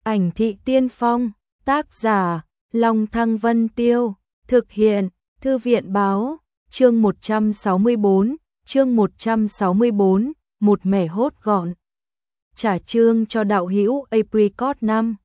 Ảnh thị tiên phong, tác giả, Long Thăng Vân Tiêu, thực hiện, Thư viện báo, chương 164, một mẻ hốt gọn. Trả chương cho đạo hữu Apricot 5,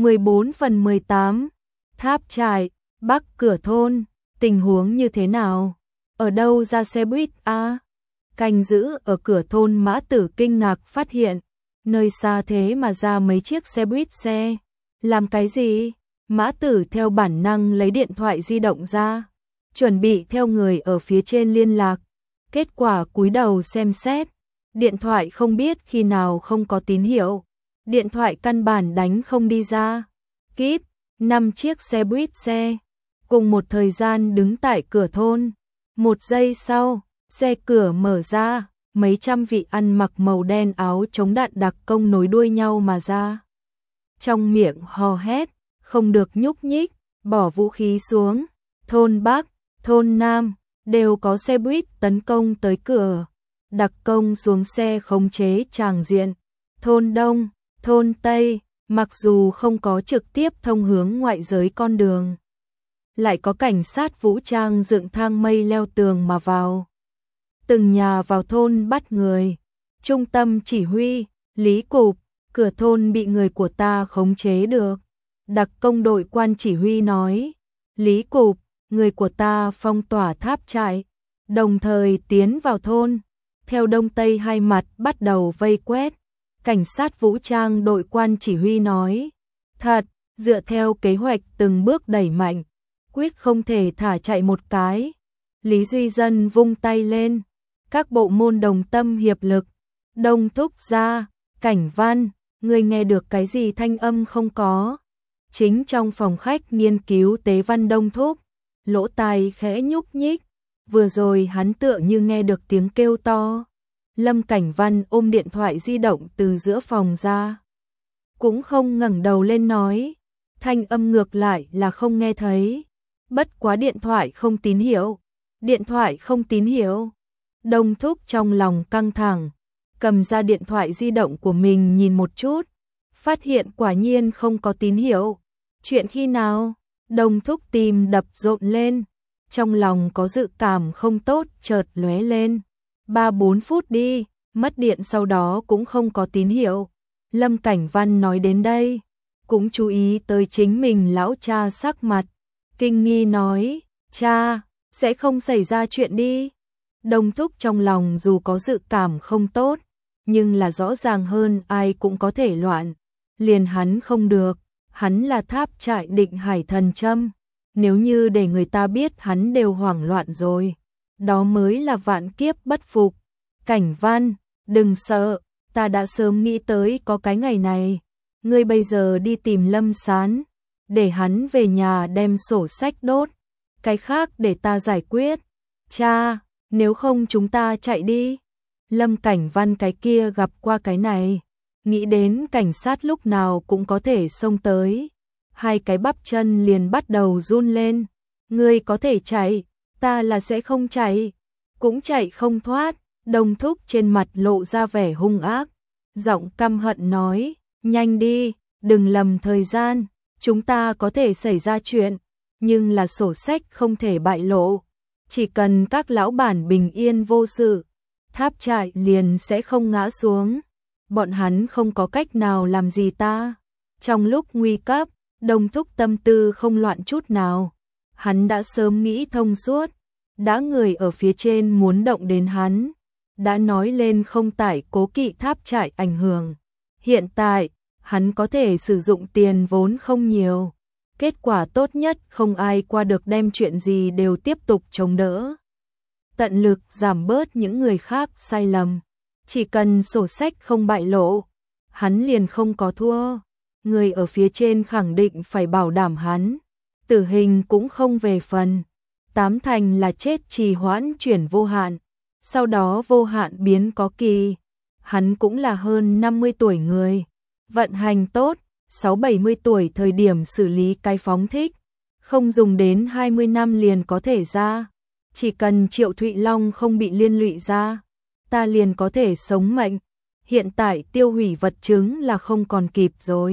14/18, Tháp Trại, Bắc Cửa Thôn, tình huống như thế nào? Ở đâu ra xe buýt a? Canh giữ ở cửa thôn Mã Tử kinh ngạc phát hiện, nơi xa thế mà ra mấy chiếc xe buýt xe. Làm cái gì? Mã Tử theo bản năng lấy điện thoại di động ra, chuẩn bị theo người ở phía trên liên lạc. Kết quả cúi đầu xem xét, điện thoại không biết khi nào không có tín hiệu, điện thoại căn bản đánh không đi ra. Kíp, 5 chiếc xe buýt xe, cùng một thời gian đứng tại cửa thôn. Một giây sau, xe cửa mở ra, mấy trăm vị ăn mặc màu đen áo chống đạn đặc công nối đuôi nhau mà ra. Trong miệng hò hét, không được nhúc nhích, bỏ vũ khí xuống. Thôn Bắc, thôn Nam, đều có xe buýt tấn công tới cửa. Đặc công xuống xe khống chế tràng diện. Thôn Đông, thôn Tây, mặc dù không có trực tiếp thông hướng ngoại giới con đường, lại có cảnh sát vũ trang dựng thang mây leo tường mà vào. Từng nhà vào thôn bắt người. Trung tâm chỉ huy, Lý Cục, cửa thôn bị người của ta khống chế được. Đặc công đội quan chỉ huy nói, Lý Cục, người của ta phong tỏa tháp trại, đồng thời tiến vào thôn, theo đông tây hai mặt bắt đầu vây quét. Cảnh sát vũ trang đội quan chỉ huy nói, thật, dựa theo kế hoạch từng bước đẩy mạnh, quyết không thể thả chạy một cái. Lý Duy Dân vung tay lên, các bộ môn đồng tâm hiệp lực. Đông Thúc ra, Cảnh Văn, người nghe được cái gì thanh âm không có? Chính trong phòng khách nghiên cứu tế văn Đông Thúc, lỗ tai khẽ nhúc nhích, vừa rồi hắn tựa như nghe được tiếng kêu to. Lâm Cảnh Văn ôm điện thoại di động từ giữa phòng ra, cũng không ngẩng đầu lên nói, thanh âm ngược lại là không nghe thấy. Bất quá điện thoại không tín hiệu, điện thoại không tín hiệu. Đông Thúc trong lòng căng thẳng, cầm ra điện thoại di động của mình nhìn một chút, phát hiện quả nhiên không có tín hiệu. Chuyện khi nào? Đông Thúc tim đập rộn lên, trong lòng có dự cảm không tốt chợt lóe lên. 3-4 phút đi, mất điện sau đó cũng không có tín hiệu. Lâm Cảnh Văn nói đến đây, cũng chú ý tới chính mình lão cha sắc mặt, kinh nghi nói, cha, sẽ không xảy ra chuyện đi. Đông Thúc trong lòng dù có dự cảm không tốt, nhưng là rõ ràng hơn ai cũng có thể loạn. Liền hắn không được, hắn là tháp trại Định Hải Thần Châm. Nếu như để người ta biết hắn đều hoảng loạn rồi, đó mới là vạn kiếp bất phục. Cảnh Văn, đừng sợ, ta đã sớm nghĩ tới có cái ngày này. Ngươi bây giờ đi tìm Lâm Sán, để hắn về nhà đem sổ sách đốt, cái khác để ta giải quyết. Cha, nếu không chúng ta chạy đi. Lâm Cảnh Văn cái kia gặp qua cái này, nghĩ đến cảnh sát lúc nào cũng có thể xông tới, hai cái bắp chân liền bắt đầu run lên. Ngươi có thể chạy, ta là sẽ không chạy, cũng chạy không thoát. Đông Thúc trên mặt lộ ra vẻ hung ác, giọng căm hận nói, nhanh đi, đừng lầm thời gian, chúng ta có thể xảy ra chuyện, nhưng là sổ sách không thể bại lộ. Chỉ cần các lão bản bình yên vô sự, tháp trại liền sẽ không ngã xuống. Bọn hắn không có cách nào làm gì ta. Trong lúc nguy cấp, Đông Thúc tâm tư không loạn chút nào. Hắn đã sớm nghĩ thông suốt, đã người ở phía trên muốn động đến hắn, đã nói lên không tải cố kỵ tháp trại ảnh hưởng. Hiện tại, hắn có thể sử dụng tiền vốn không nhiều. Kết quả tốt nhất không ai qua được đem chuyện gì đều tiếp tục chống đỡ. Tận lực giảm bớt những người khác sai lầm. Chỉ cần sổ sách không bại lộ, hắn liền không có thua. Người ở phía trên khẳng định phải bảo đảm hắn. Tử hình cũng không về phần. 8 thành là chết trì hoãn chuyển vô hạn. Sau đó vô hạn biến có kỳ. Hắn cũng là hơn 50 tuổi người. Vận hành tốt, 6-70 tuổi thời điểm xử lý cái phóng thích. Không dùng đến 20 năm liền có thể ra. Chỉ cần Triệu Thụy Long không bị liên lụy ra, ta liền có thể sống mệnh. Hiện tại tiêu hủy vật chứng là không còn kịp rồi.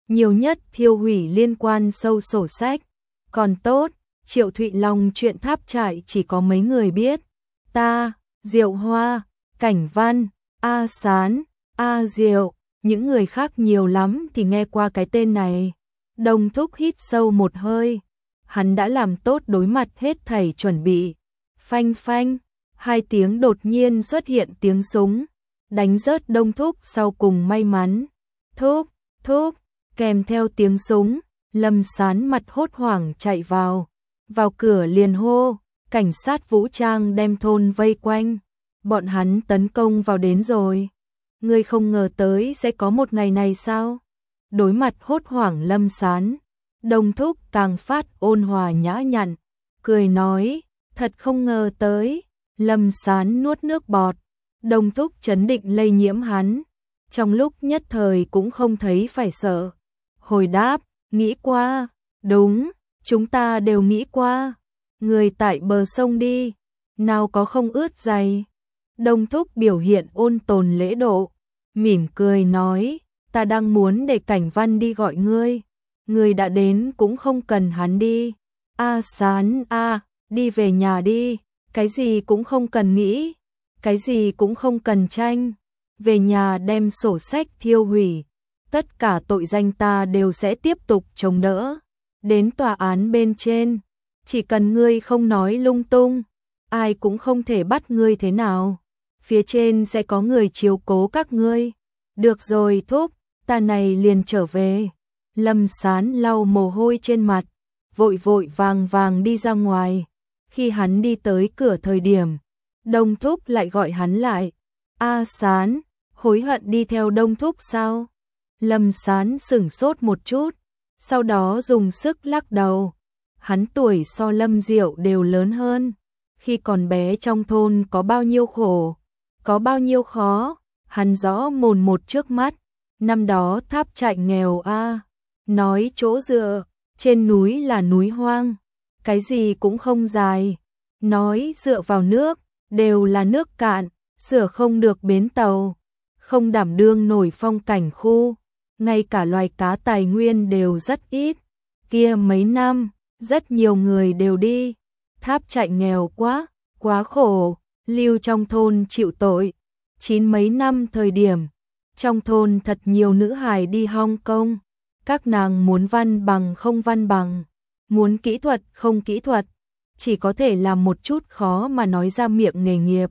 nhiều nhất thiêu hủy liên quan sâu sổ sách. Còn tốt, Triệu Thụy Long chuyện tháp trại chỉ có mấy người biết. Ta, Diệu Hoa, Cảnh Văn, A Sán, A Diệu, những người khác nhiều lắm thì nghe qua cái tên này. Đồng Thúc hít sâu một hơi. Hắn đã làm tốt đối mặt hết thảy chuẩn bị. Phanh phanh, hai tiếng đột nhiên xuất hiện tiếng súng, đánh rớt Đông Thúc sau cùng may mắn. Thúc, thúc, kèm theo tiếng súng, Lâm Sán mặt hốt hoảng chạy vào cửa liền hô, cảnh sát vũ trang đem thôn vây quanh, bọn hắn tấn công vào đến rồi. Ngươi không ngờ tới sẽ có một ngày này sao? Đối mặt hốt hoảng Lâm Sán, Đông Thúc càng phát ôn hòa nhã nhặn, cười nói, thật không ngờ tới. Lâm Sán nuốt nước bọt, Đông Thúc trấn định lây nhiễm hắn, trong lúc nhất thời cũng không thấy phải sợ. Hồi đáp, nghĩ qua, đúng, chúng ta đều nghĩ qua, người tại bờ sông đi, nào có không ướt giày. Đông Thúc biểu hiện ôn tồn lễ độ, mỉm cười nói, ta đang muốn để Cảnh Văn đi gọi ngươi, ngươi đã đến cũng không cần hắn đi. A Sán a, đi về nhà đi, cái gì cũng không cần nghĩ, cái gì cũng không cần tranh, về nhà đem sổ sách thiêu hủy, tất cả tội danh ta đều sẽ tiếp tục chống đỡ, đến tòa án bên trên, chỉ cần ngươi không nói lung tung, ai cũng không thể bắt ngươi thế nào, phía trên sẽ có người chiếu cố các ngươi. Được rồi Thúc, ta này liền trở về. Lâm Sán lau mồ hôi trên mặt, vội vội vàng vàng đi ra ngoài. Khi hắn đi tới cửa thời điểm, Đông Thúc lại gọi hắn lại. A Sán, hối hận đi theo Đông Thúc sao? Lâm Sán sửng sốt một chút, sau đó dùng sức lắc đầu. Hắn tuổi so Lâm Diệu đều lớn hơn. Khi còn bé trong thôn có bao nhiêu khổ, có bao nhiêu khó, hắn rõ mồn một trước mắt. Năm đó tháp trại nghèo a, nói chỗ dựa, trên núi là núi hoang, cái gì cũng không dài, nói dựa vào nước, đều là nước cạn, sửa không được bến tàu, không đảm đương nổi phong cảnh khu, ngay cả loài cá tài nguyên đều rất ít. Kia mấy năm, rất nhiều người đều đi, tháp trại nghèo quá, quá khổ, lưu trong thôn chịu tội. Mấy năm thời điểm, trong thôn thật nhiều nữ hài đi Hong Kong, các nàng muốn văn bằng không văn bằng, muốn kỹ thuật không kỹ thuật, chỉ có thể làm một chút khó mà nói ra miệng nghề nghiệp.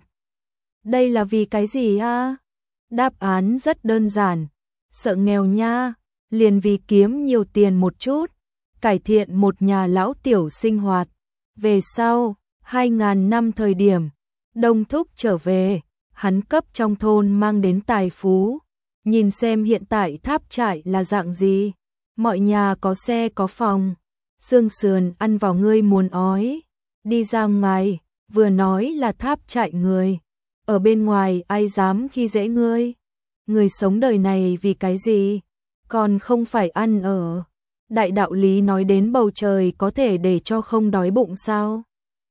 Đây là vì cái gì a? Đáp án rất đơn giản, sợ nghèo nha, liền vì kiếm nhiều tiền một chút, cải thiện một nhà lão tiểu sinh hoạt. Về sau, 2000 năm thời điểm, Đông Thúc trở về, hắn cấp trong thôn mang đến tài phú. Nhìn xem hiện tại tháp trại là dạng gì, mọi nhà có xe có phòng, xương sườn ăn vào ngươi muốn ói, đi ra ngoài, vừa nói là tháp trại người, ở bên ngoài ai dám khi dễ ngươi, người sống đời này vì cái gì, còn không phải ăn ở, đại đạo lý nói đến bầu trời có thể để cho không đói bụng sao.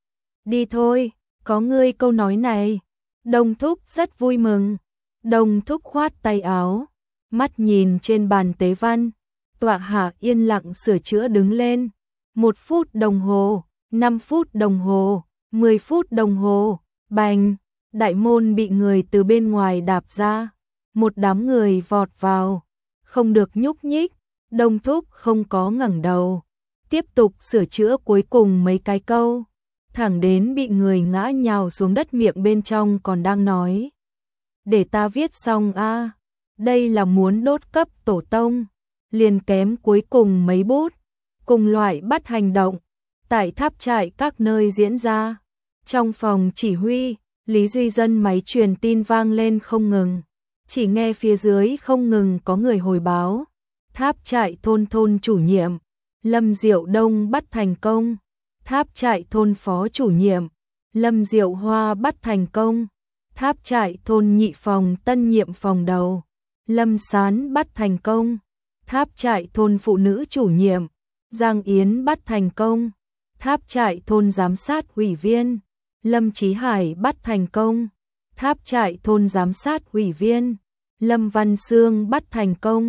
Đi thôi, có ngươi câu nói này, Đông Thúc rất vui mừng. Đông Thúc khoát tay áo, mắt nhìn trên bàn tế văn, tọa hạ yên lặng sửa chữa đứng lên. 1 phút đồng hồ, 5 phút đồng hồ, 10 phút đồng hồ, bành, đại môn bị người từ bên ngoài đạp ra. Một đám người vọt vào, không được nhúc nhích, Đông Thúc không có ngẩng đầu, tiếp tục sửa chữa cuối cùng mấy cái câu, thẳng đến bị người ngã nhào xuống đất miệng bên trong còn đang nói. Để ta viết xong a, đây là muốn đốt cấp tổ tông, liền kém cuối cùng mấy bút, cùng loại bắt hành động, tại tháp trại các nơi diễn ra. Trong phòng chỉ huy, Lý Duy Dân máy truyền tin vang lên không ngừng, chỉ nghe phía dưới không ngừng có người hồi báo, tháp trại thôn chủ nhiệm, Lâm Diệu Đông bắt thành công, tháp trại thôn phó chủ nhiệm, Lâm Diệu Hoa bắt thành công. Tháp trại thôn nhị phòng tân nhiệm phòng đầu, Lâm Sán bắt thành công. Tháp trại thôn phụ nữ chủ nhiệm, Giang Yến bắt thành công. Tháp trại thôn giám sát ủy viên, Lâm Chí Hải bắt thành công. Tháp trại thôn giám sát ủy viên, Lâm Văn Sương bắt thành công.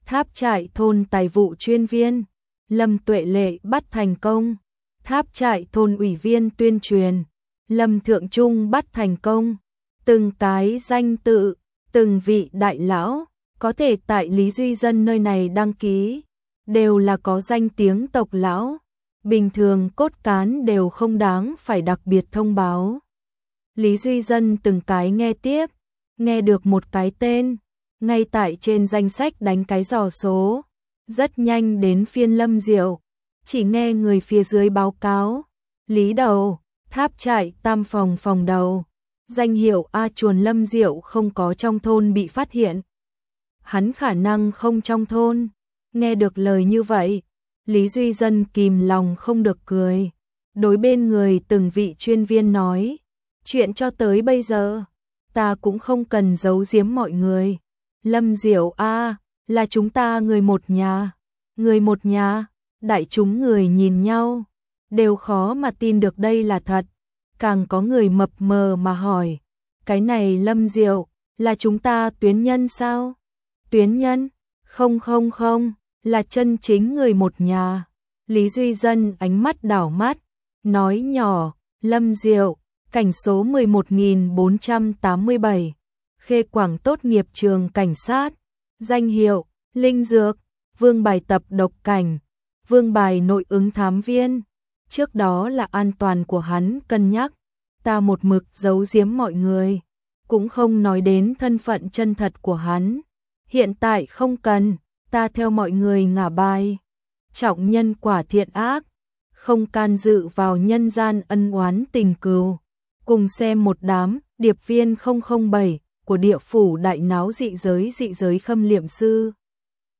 Tháp Trại thôn tài vụ chuyên viên, Lâm Tuệ Lệ bắt thành công. Tháp Trại thôn ủy viên tuyên truyền, Lâm Thượng Trung bắt thành công. Từng cái danh tự, từng vị đại lão, có thể tại Lý Duy Dân nơi này đăng ký, đều là có danh tiếng tộc lão. Bình thường cốt cán đều không đáng phải đặc biệt thông báo. Lý Duy Dân từng cái nghe tiếp, nghe được một cái tên, ngay tại trên danh sách đánh cái dò số. Rất nhanh đến phiên Lâm Diệu, chỉ nghe người phía dưới báo cáo. Lý đầu, Tháp Trại tam phòng phòng đầu, danh hiệu A Chuồn Lâm Diệu không có trong thôn bị phát hiện. Hắn khả năng không trong thôn. Nghe được lời như vậy, Lý Duy Dân kìm lòng không được cười. Đối bên người từng vị chuyên viên nói, chuyện cho tới bây giờ, ta cũng không cần giấu giếm mọi người. Lâm Diệu a, là chúng ta người một nhà. Người một nhà, đại chúng người nhìn nhau, đều khó mà tin được đây là thật. Càng có người mập mờ mà hỏi, cái này Lâm Diệu, là chúng ta tuyến nhân sao? Tuyến nhân? Không không không, là chân chính người một nhà. Lý Duy Dân ánh mắt đảo mắt, nói nhỏ, Lâm Diệu, cảnh số 11.487, Khê Quảng tốt nghiệp trường cảnh sát, danh hiệu, Linh Dược, vương bài tập độc cảnh, vương bài nội ứng thám viên. Trước đó là an toàn của hắn cân nhắc, ta một mực giấu giếm mọi người, cũng không nói đến thân phận chân thật của hắn. Hiện tại không cần, ta theo mọi người ngả bài, trọng nhân quả thiện ác, không can dự vào nhân gian ân oán tình cừu. Cùng xem một đám điệp viên 007 của địa phủ đại náo dị giới khâm liệm sư.